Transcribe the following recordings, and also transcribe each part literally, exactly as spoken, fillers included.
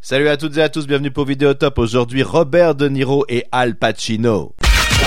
Salut à toutes et à tous, bienvenue pour Vidéotop. Aujourd'hui, Robert De Niro et Al Pacino.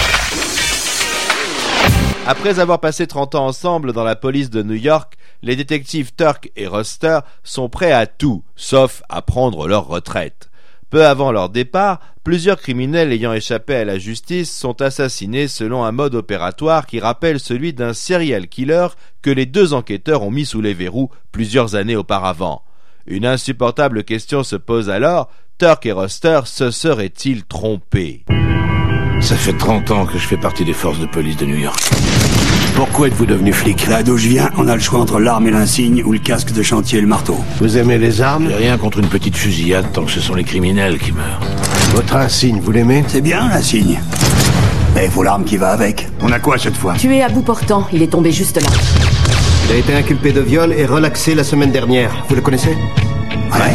Après avoir passé trente ans ensemble dans la police de New York, les détectives Turk et Ruster sont prêts à tout, sauf à prendre leur retraite. Peu avant leur départ, plusieurs criminels ayant échappé à la justice sont assassinés selon un mode opératoire qui rappelle celui d'un serial killer que les deux enquêteurs ont mis sous les verrous plusieurs années auparavant. Une insupportable question se pose alors, Turk et Ruster se seraient-ils trompés ? Ça fait trente ans que je fais partie des forces de police de New York. Pourquoi êtes-vous devenu flic ? Là d'où je viens, on a le choix entre l'arme et l'insigne ou le casque de chantier et le marteau. Vous aimez les armes ? J'ai rien contre une petite fusillade tant que ce sont les criminels qui meurent. Votre insigne, vous l'aimez ? C'est bien l'insigne. Mais il faut l'arme qui va avec. On a quoi cette fois ? Tué à bout portant, il est tombé juste là. Il a été inculpé de viol et relaxé la semaine dernière. Vous le connaissez ? Ouais.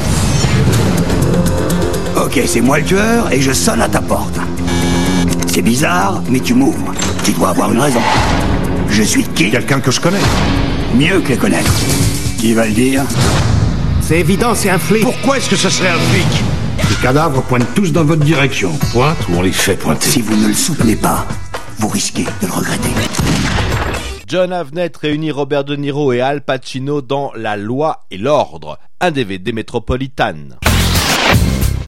Ok, c'est moi le tueur et je sonne à ta porte. C'est bizarre, mais tu m'ouvres. Tu dois avoir une raison. Je suis qui ? Quelqu'un que je connais. Mieux que les connaître. Qui va le dire ? C'est évident, c'est un flic. Pourquoi est-ce que ce serait un flic ? Les cadavres pointent tous dans votre direction. Pointe ou on les fait pointer ? Si vous ne le soutenez pas, vous risquez de le regretter. John Avnet réunit Robert De Niro et Al Pacino dans La Loi et l'Ordre, un D V D Métropolitane.